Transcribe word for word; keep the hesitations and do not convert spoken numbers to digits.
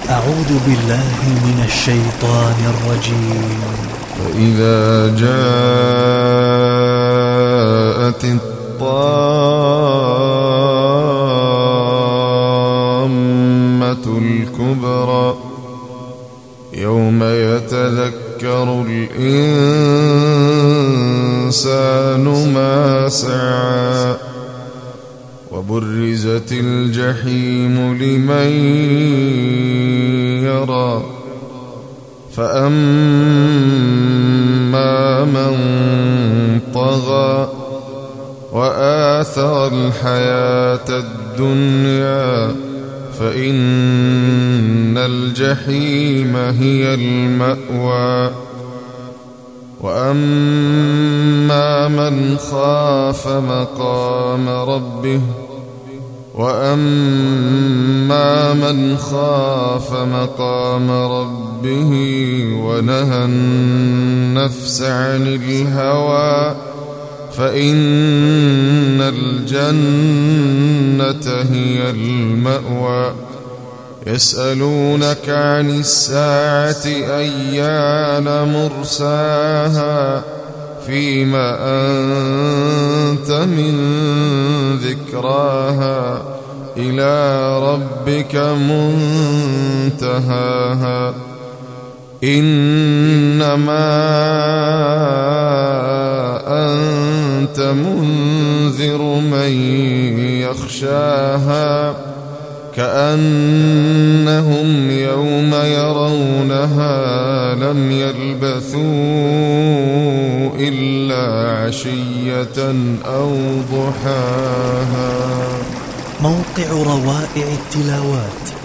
أعوذ بالله من الشيطان الرجيم. فإذا جاءت الطامة الكبرى يوم يتذكر الإنسان ما سعى وبرزت الجحيم لمن يرى فأما من طغى وآثر الحياة الدنيا فإن الجحيم هي المأوى وأما من خاف مقام ربه وأما من خاف مقام ربه ونهى النفس عن الهوى فإن الجنة هي المأوى يسألونك عن الساعة أيان مرساها فيما أنت من ذكراها إلى ربك منتهاها إنما أنت منذر من يخشاها كأنهم يوم يرونها لم يلبثوا إلا عشية أو ضحاها. موقع روائع التلاوات